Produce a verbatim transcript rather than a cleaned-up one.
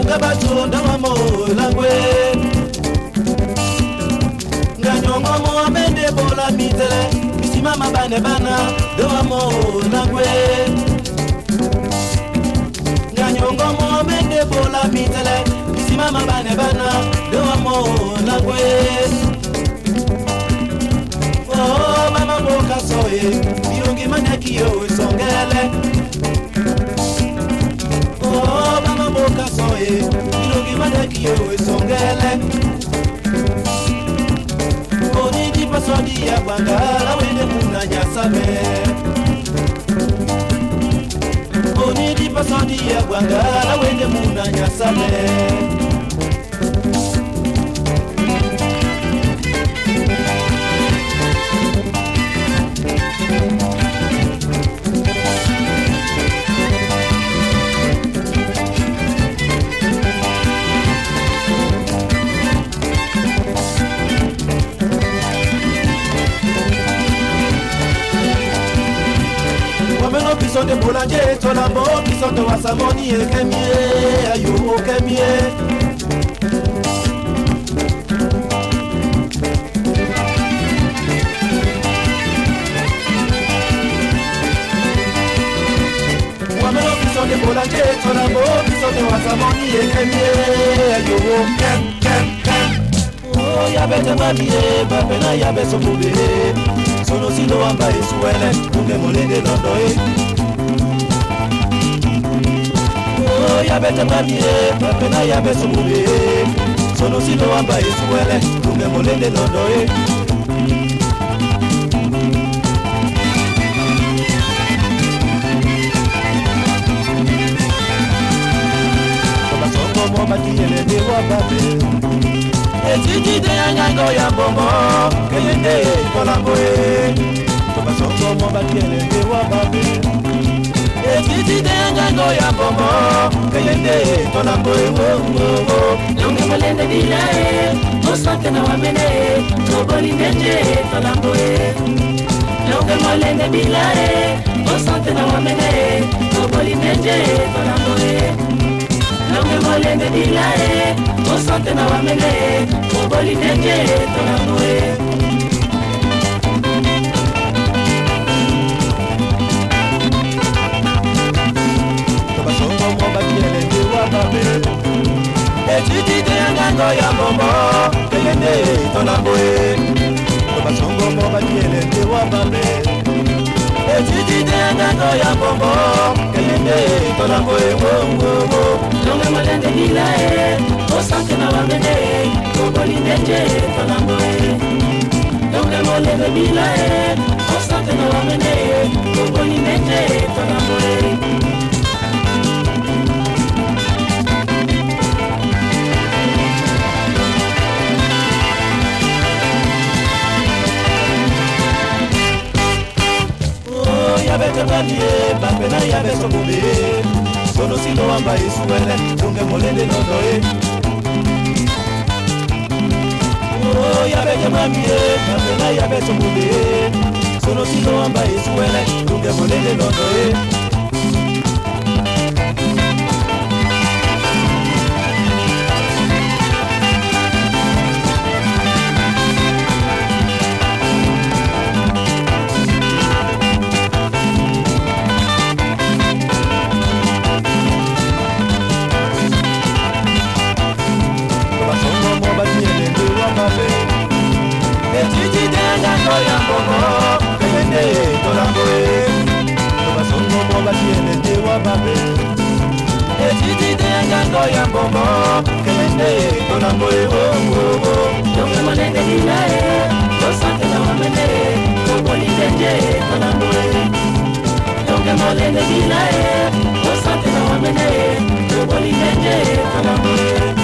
Gabatu Dawamo Langwe Ganyongo Mohamede Bola Mitele Isimama Bane Bana Dawamo Langwe Ganyongo Mohamede Bola Mitele Isimama Bane Bana Dawamo Langwe Oh mama boka soye Birungi maneki yo songele Oh mama boka soye Birungi maneki yo songele Oni di pasodi ya bangala wende muna nyasame Oni di pasodi ya bangala wende muna nyasame Pisonde boulanger, tolambo, pisonde wasamoni et kemie, ayo kemie. Wamelo pisonde boulanger, tolambo, pisonde wasamoni et kemie, ayo kem kem kem. Oh yabe temamie, babena yabe somube, sono silo amba esuele, unge molende londoe. Yabe tamamie, papena yabe sumule Sono silo amba isuele, tunge molende londoe Toba songo moba tiele de wababe Etiti de angango ya bomo, keyende kolamboe Toba songo moba tiele de wababe Etiti de angango ya bomo Kayende tolambo ewo Longe molende dilae Osante na wamene Toboli neje tolambo e Longe molende dilae Osante na wamene Toboli neje tolambo e Longe molende dilae Osante na wamene Toboli neje tolambo e Etiti de angango ya bomo Kayende tolamboe Toba songo moba tiele de wababe Etiti de angango ya bomo Kayende tolamboe wo wo wo Longe molende dilae Osante na wamene Toboli neje tolamboe Longe molende dilae Osante na wamene Toboli neje tolamboe Yabe tamamie, babena yabe somube Sono silo amba isuele, tunge molende londoe Oh yabe tamamie, babena yabe somube Sono silo amba isuele, tunge molende londoe Etiti de angango ya bomo Kayende tolamboe Toba songo moba tiele de wababe Etiti de angango ya bomo Kayende tolamboe wo wo wo Longe molende dilae Osante na wamene Toboli neje tolamboe Longe molende dilae Osante na wamene Toboli neje tolamboe